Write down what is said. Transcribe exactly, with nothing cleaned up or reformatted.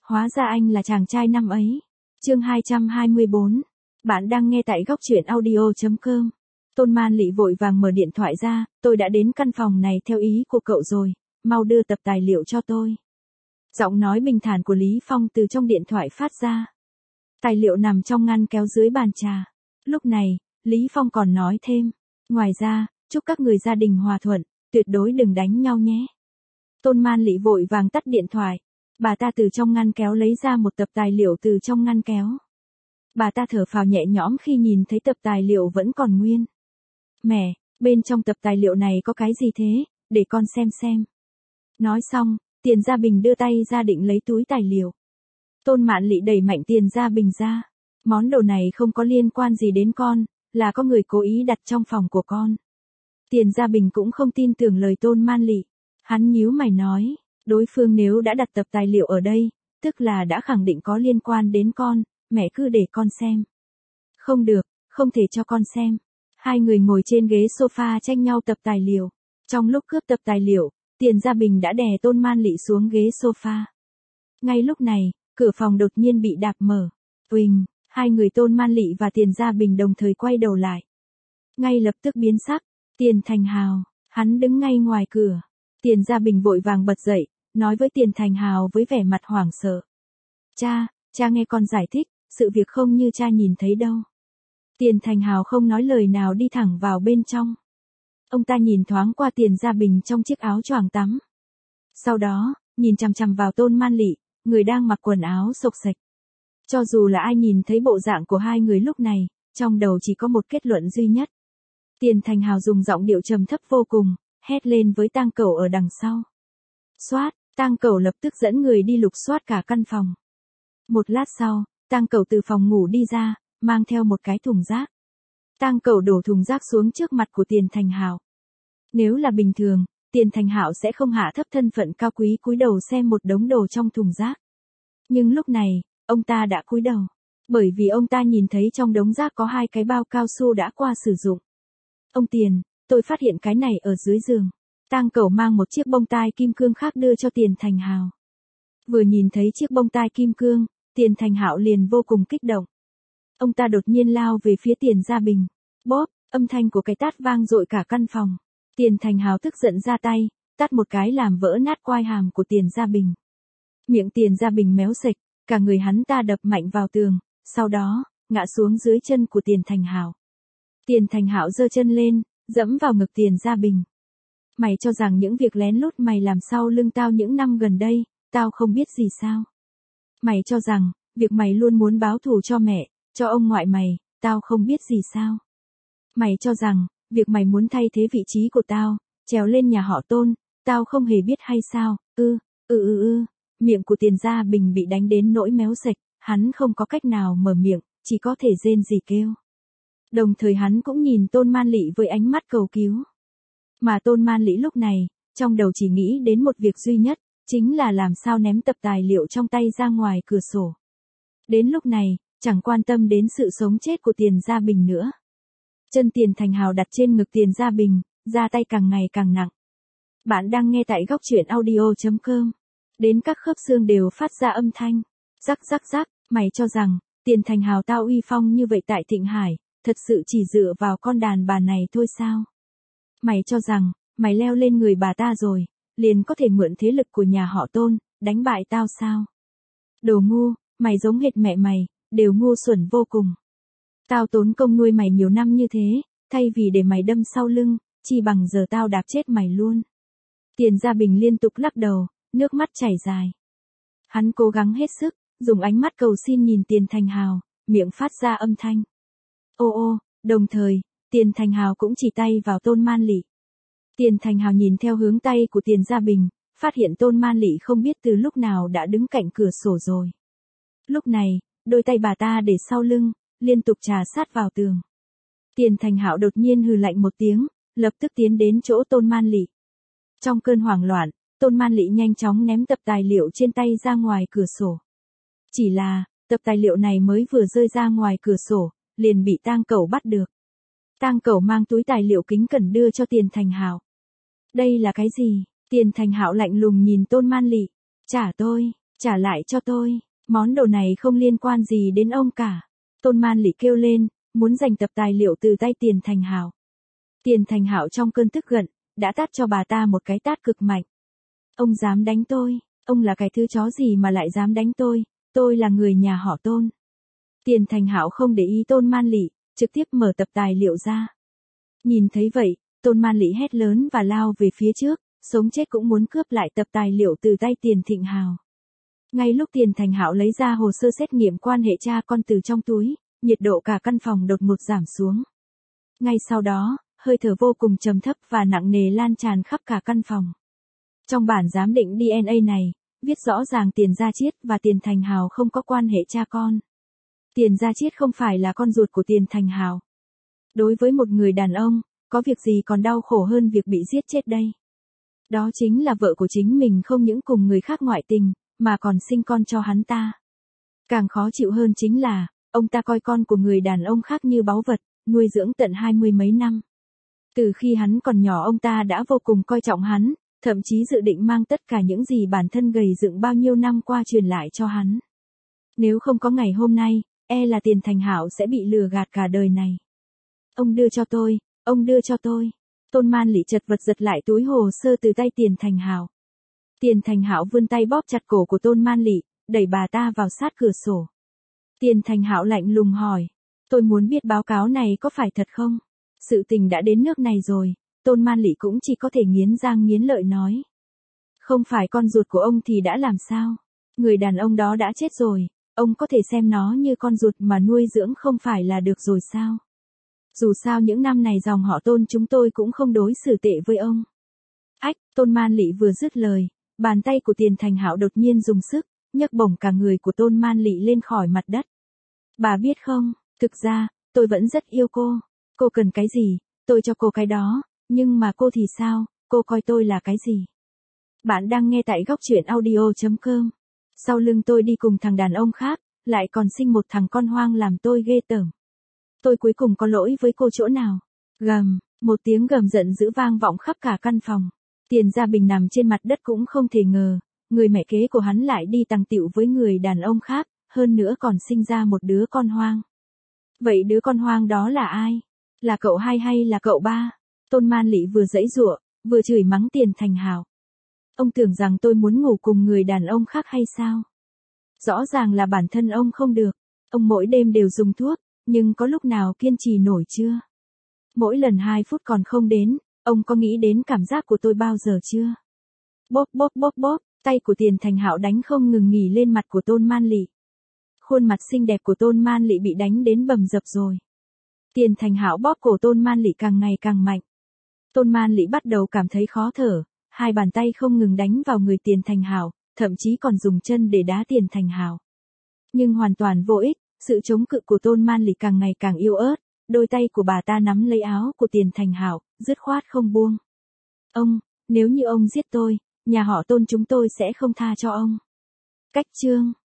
Hóa ra anh là chàng trai năm ấy. Chương hai trăm hai mươi bốn. Bạn đang nghe tại góc truyện audio chấm com. Tôn Man Lị vội vàng mở điện thoại ra, tôi đã đến căn phòng này theo ý của cậu rồi, mau đưa tập tài liệu cho tôi. Giọng nói bình thản của Lý Phong từ trong điện thoại phát ra. Tài liệu nằm trong ngăn kéo dưới bàn trà. Lúc này, Lý Phong còn nói thêm, ngoài ra, chúc các người gia đình hòa thuận, tuyệt đối đừng đánh nhau nhé. Tôn Man Lị vội vàng tắt điện thoại. Bà ta từ trong ngăn kéo lấy ra một tập tài liệu từ trong ngăn kéo. Bà ta thở phào nhẹ nhõm khi nhìn thấy tập tài liệu vẫn còn nguyên. Mẹ, bên trong tập tài liệu này có cái gì thế, để con xem xem. Nói xong, Tiền Gia Bình đưa tay ra định lấy túi tài liệu. Tôn Mạn Lị đẩy mạnh Tiền Gia Bình ra. Món đồ này không có liên quan gì đến con, là có người cố ý đặt trong phòng của con. Tiền Gia Bình cũng không tin tưởng lời Tôn Man Lị. Hắn nhíu mày nói, đối phương nếu đã đặt tập tài liệu ở đây, tức là đã khẳng định có liên quan đến con, mẹ cứ để con xem. Không được, không thể cho con xem. Hai người ngồi trên ghế sofa tranh nhau tập tài liệu. Trong lúc cướp tập tài liệu, Tiền Gia Bình đã đè Tôn Man Lị xuống ghế sofa. Ngay lúc này, cửa phòng đột nhiên bị đạp mở. Uỳnh, hai người Tôn Man Lị và Tiền Gia Bình đồng thời quay đầu lại. Ngay lập tức biến sắc, Tiền Thành Hào, hắn đứng ngay ngoài cửa. Tiền Gia Bình vội vàng bật dậy, nói với Tiền Thành Hào với vẻ mặt hoảng sợ. Cha, cha nghe con giải thích, sự việc không như cha nhìn thấy đâu. Tiền Thành Hào không nói lời nào đi thẳng vào bên trong. Ông ta nhìn thoáng qua Tiền Gia Bình trong chiếc áo choàng tắm. Sau đó, nhìn chằm chằm vào Tôn Man Lị, người đang mặc quần áo xộc xệch. Cho dù là ai nhìn thấy bộ dạng của hai người lúc này, trong đầu chỉ có một kết luận duy nhất. Tiền Thành Hào dùng giọng điệu trầm thấp vô cùng, hét lên với Tang Cẩu ở đằng sau. Soát, Tang Cẩu lập tức dẫn người đi lục soát cả căn phòng. Một lát sau, Tang Cẩu từ phòng ngủ đi ra, mang theo một cái thùng rác. Tang Cẩu đổ thùng rác xuống trước mặt của Tiền Thành Hào. Nếu là bình thường, Tiền Thành Hạo sẽ không hạ thấp thân phận cao quý cúi đầu xem một đống đồ trong thùng rác. Nhưng lúc này, ông ta đã cúi đầu, bởi vì ông ta nhìn thấy trong đống rác có hai cái bao cao su đã qua sử dụng. Ông Tiền, tôi phát hiện cái này ở dưới giường. Tang Cẩu mang một chiếc bông tai kim cương khác đưa cho Tiền Thành Hào. Vừa nhìn thấy chiếc bông tai kim cương, Tiền Thành Hạo liền vô cùng kích động. Ông ta đột nhiên lao về phía Tiền Gia Bình. Bóp, âm thanh của cái tát vang dội cả căn phòng. Tiền Thành Hào tức giận ra tay, tát một cái làm vỡ nát quai hàm của Tiền Gia Bình. Miệng Tiền Gia Bình méo sệch, cả người hắn ta đập mạnh vào tường, sau đó, ngã xuống dưới chân của Tiền Thành Hào. Tiền Thành Hạo giơ chân lên, dẫm vào ngực Tiền Gia Bình. Mày cho rằng những việc lén lút mày làm sau lưng tao những năm gần đây, tao không biết gì sao? Mày cho rằng, việc mày luôn muốn báo thù cho mẹ, cho ông ngoại mày, tao không biết gì sao? Mày cho rằng, việc mày muốn thay thế vị trí của tao, trèo lên nhà họ Tôn, tao không hề biết hay sao? Ư, ư ư ư, miệng của Tiền Gia Bình bị đánh đến nỗi méo sệch, hắn không có cách nào mở miệng, chỉ có thể rên rỉ kêu. Đồng thời hắn cũng nhìn Tôn Man Lị với ánh mắt cầu cứu. Mà Tôn Man Lị lúc này, trong đầu chỉ nghĩ đến một việc duy nhất, chính là làm sao ném tập tài liệu trong tay ra ngoài cửa sổ. Đến lúc này, chẳng quan tâm đến sự sống chết của Tiền Gia Bình nữa. Chân Tiền Thành Hào đặt trên ngực Tiền Gia Bình, ra tay càng ngày càng nặng. Bạn đang nghe tại góc truyện audio chấm com. Đến các khớp xương đều phát ra âm thanh. Rắc rắc rắc, mày cho rằng, Tiền Thành Hào tao uy phong như vậy tại Thịnh Hải, thật sự chỉ dựa vào con đàn bà này thôi sao? Mày cho rằng, mày leo lên người bà ta rồi, liền có thể mượn thế lực của nhà họ Tôn, đánh bại tao sao? Đồ ngu, mày giống hệt mẹ mày, đều ngu xuẩn vô cùng. Tao tốn công nuôi mày nhiều năm như thế, thay vì để mày đâm sau lưng, chi bằng giờ tao đạp chết mày luôn. Tiền Gia Bình liên tục lắc đầu, nước mắt chảy dài. Hắn cố gắng hết sức, dùng ánh mắt cầu xin nhìn Tiền Thành Hào, miệng phát ra âm thanh. Ô ô, đồng thời, Tiền Thành Hào cũng chỉ tay vào Tôn Man Lị. Tiền Thành Hào nhìn theo hướng tay của Tiền Gia Bình, phát hiện Tôn Man Lị không biết từ lúc nào đã đứng cạnh cửa sổ rồi. Lúc này, đôi tay bà ta để sau lưng, liên tục trà sát vào tường. Tiền Thành Hạo đột nhiên hừ lạnh một tiếng, lập tức tiến đến chỗ Tôn Man Lị. Trong cơn hoảng loạn, Tôn Man Lị nhanh chóng ném tập tài liệu trên tay ra ngoài cửa sổ. Chỉ là, tập tài liệu này mới vừa rơi ra ngoài cửa sổ, liền bị Tang Cẩu bắt được. Tang Cẩu mang túi tài liệu kính cẩn đưa cho Tiền Thành Hạo. Đây là cái gì? Tiền Thành Hạo lạnh lùng nhìn Tôn Man Lị. Trả tôi. Trả lại cho tôi, món đồ này không liên quan gì đến ông cả. Tôn Man Lị kêu lên, muốn giành tập tài liệu từ tay Tiền Thành Hạo. Tiền Thành Hạo trong cơn tức giận, đã tát cho bà ta một cái tát cực mạnh. Ông dám đánh tôi, ông là cái thứ chó gì mà lại dám đánh tôi, tôi là người nhà họ Tôn. Tiền Thành Hạo không để ý Tôn Man Lị, trực tiếp mở tập tài liệu ra. Nhìn thấy vậy, Tôn Man Lị hét lớn và lao về phía trước, sống chết cũng muốn cướp lại tập tài liệu từ tay Tiền Thịnh Hào. Ngay lúc Tiền Thành Hạo lấy ra hồ sơ xét nghiệm quan hệ cha con từ trong túi, nhiệt độ cả căn phòng đột ngột giảm xuống. Ngay sau đó, hơi thở vô cùng trầm thấp và nặng nề lan tràn khắp cả căn phòng. Trong bản giám định đê en a này, viết rõ ràng Tiền Gia Chiết và Tiền Thành Hào không có quan hệ cha con. Tiền Gia Chiết không phải là con ruột của Tiền Thành Hào. Đối với một người đàn ông, có việc gì còn đau khổ hơn việc bị giết chết đây? Đó chính là vợ của chính mình không những cùng người khác ngoại tình, mà còn sinh con cho hắn ta. Càng khó chịu hơn chính là, ông ta coi con của người đàn ông khác như báu vật, nuôi dưỡng tận hai mươi mấy năm. Từ khi hắn còn nhỏ ông ta đã vô cùng coi trọng hắn, thậm chí dự định mang tất cả những gì bản thân gầy dựng bao nhiêu năm qua truyền lại cho hắn. Nếu không có ngày hôm nay, e là Tiền Thành Hạo sẽ bị lừa gạt cả đời này. Ông đưa cho tôi, ông đưa cho tôi. Tôn Man Lị chật vật giật lại túi hồ sơ từ tay Tiền Thành Hạo. Tiền Thành Hạo vươn tay bóp chặt cổ của Tôn Man Lị, đẩy bà ta vào sát cửa sổ. Tiền Thành Hạo lạnh lùng hỏi, tôi muốn biết báo cáo này có phải thật không? Sự tình đã đến nước này rồi, Tôn Man Lị cũng chỉ có thể nghiến răng nghiến lợi nói. Không phải con ruột của ông thì đã làm sao? Người đàn ông đó đã chết rồi, ông có thể xem nó như con ruột mà nuôi dưỡng không phải là được rồi sao? Dù sao những năm này dòng họ Tôn chúng tôi cũng không đối xử tệ với ông. Ách, Tôn Man Lị vừa dứt lời, bàn tay của Tiền Thành Hạo đột nhiên dùng sức, nhấc bổng cả người của Tôn Man Lị lên khỏi mặt đất. Bà biết không, thực ra, tôi vẫn rất yêu cô. Cô cần cái gì, tôi cho cô cái đó, nhưng mà cô thì sao, cô coi tôi là cái gì? Bạn đang nghe tại góc truyện audio chấm com. Sau lưng tôi đi cùng thằng đàn ông khác, lại còn sinh một thằng con hoang làm tôi ghê tởm. Tôi cuối cùng có lỗi với cô chỗ nào? Gầm, một tiếng gầm giận dữ vang vọng khắp cả căn phòng. Tiền Gia Bình nằm trên mặt đất cũng không thể ngờ, người mẹ kế của hắn lại đi tằng tịu với người đàn ông khác, hơn nữa còn sinh ra một đứa con hoang. Vậy đứa con hoang đó là ai? Là cậu hai hay là cậu ba? Tôn Man Lị vừa giãy giụa, vừa chửi mắng Tiền Thành Hạo. Ông tưởng rằng tôi muốn ngủ cùng người đàn ông khác hay sao? Rõ ràng là bản thân ông không được. Ông mỗi đêm đều dùng thuốc, nhưng có lúc nào kiên trì nổi chưa? Mỗi lần hai phút còn không đến, ông có nghĩ đến cảm giác của tôi bao giờ chưa? Bóp bóp bóp bóp, tay của Tiền Thành Hạo đánh không ngừng nghỉ lên mặt của Tôn Man Lị. Khuôn mặt xinh đẹp của Tôn Man Lị bị đánh đến bầm dập rồi. Tiền Thành Hạo bóp cổ Tôn Man Lị càng ngày càng mạnh. Tôn Man Lị bắt đầu cảm thấy khó thở, hai bàn tay không ngừng đánh vào người Tiền Thành Hạo, thậm chí còn dùng chân để đá Tiền Thành Hạo. Nhưng hoàn toàn vô ích, sự chống cự của Tôn Man Lị càng ngày càng yếu ớt, đôi tay của bà ta nắm lấy áo của Tiền Thành Hạo, dứt khoát không buông. Ông, nếu như ông giết tôi, nhà họ Tôn chúng tôi sẽ không tha cho ông. Cách chương